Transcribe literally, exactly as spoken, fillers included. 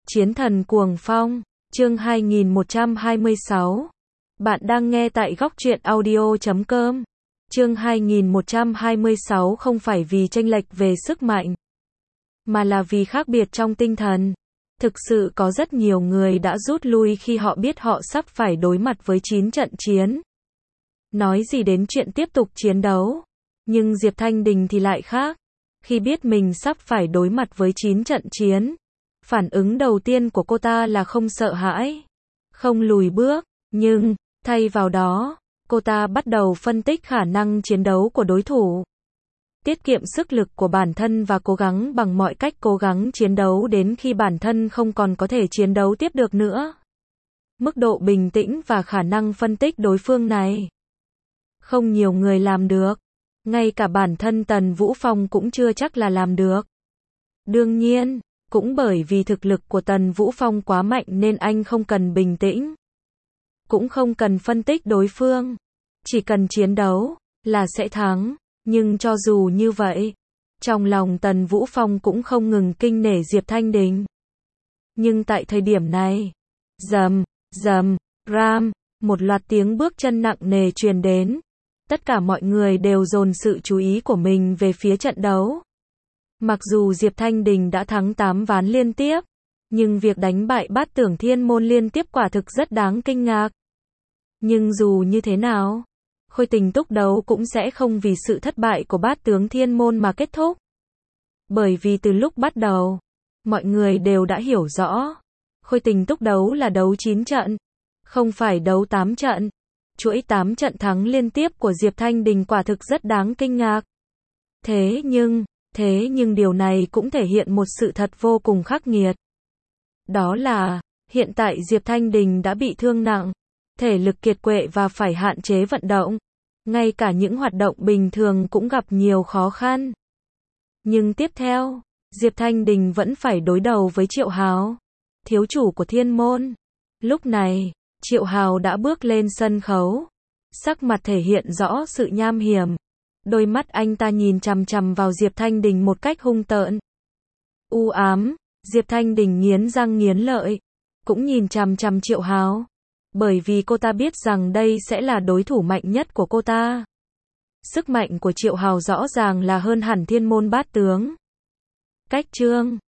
Chiến thần cuồng phong, chương hai nghìn một trăm hai mươi sáu. Bạn đang nghe tại góc truyện audio chấm com. Chương hai nghìn một trăm hai mươi sáu không phải vì chênh lệch về sức mạnh, mà là vì khác biệt trong tinh thần. Thực sự có rất nhiều người đã rút lui khi họ biết họ sắp phải đối mặt với chín trận chiến. Nói gì đến chuyện tiếp tục chiến đấu. Nhưng Diệp Thanh Đình thì lại khác. Khi biết mình sắp phải đối mặt với chín trận chiến, phản ứng đầu tiên của cô ta là không sợ hãi, không lùi bước, nhưng, thay vào đó, cô ta bắt đầu phân tích khả năng chiến đấu của đối thủ, tiết kiệm sức lực của bản thân và cố gắng bằng mọi cách cố gắng chiến đấu đến khi bản thân không còn có thể chiến đấu tiếp được nữa. Mức độ bình tĩnh và khả năng phân tích đối phương này, không nhiều người làm được. Ngay cả bản thân Tần Vũ Phong cũng chưa chắc là làm được. Đương nhiên, cũng bởi vì thực lực của Tần Vũ Phong quá mạnh nên anh không cần bình tĩnh, cũng không cần phân tích đối phương, chỉ cần chiến đấu là sẽ thắng. Nhưng cho dù như vậy, trong lòng Tần Vũ Phong cũng không ngừng kinh nể Diệp Thanh Đình. Nhưng tại thời điểm này, rầm, rầm, ram, một loạt tiếng bước chân nặng nề truyền đến. Tất cả mọi người đều dồn sự chú ý của mình về phía trận đấu. Mặc dù Diệp Thanh Đình đã thắng tám ván liên tiếp, nhưng việc đánh bại Bát Tưởng Thiên Môn liên tiếp quả thực rất đáng kinh ngạc. Nhưng dù như thế nào, Khôi Tình Túc đấu cũng sẽ không vì sự thất bại của Bát Tướng Thiên Môn mà kết thúc. Bởi vì từ lúc bắt đầu, mọi người đều đã hiểu rõ, Khôi Tình Túc đấu là đấu chín trận, không phải đấu tám trận. Chuỗi tám trận thắng liên tiếp của Diệp Thanh Đình quả thực rất đáng kinh ngạc. Thế nhưng, thế nhưng điều này cũng thể hiện một sự thật vô cùng khắc nghiệt. Đó là, hiện tại Diệp Thanh Đình đã bị thương nặng, thể lực kiệt quệ và phải hạn chế vận động. Ngay cả những hoạt động bình thường cũng gặp nhiều khó khăn. Nhưng tiếp theo, Diệp Thanh Đình vẫn phải đối đầu với Triệu Hào, thiếu chủ của Thiên Môn. Lúc này, Triệu Hào đã bước lên sân khấu, sắc mặt thể hiện rõ sự nham hiểm. Đôi mắt anh ta nhìn chằm chằm vào Diệp Thanh Đình một cách hung tợn, u ám. Diệp Thanh Đình nghiến răng nghiến lợi, cũng nhìn chằm chằm Triệu Hào, bởi vì cô ta biết rằng đây sẽ là đối thủ mạnh nhất của cô ta. Sức mạnh của Triệu Hào rõ ràng là hơn hẳn Thiên Môn Bát Tướng. Cách chương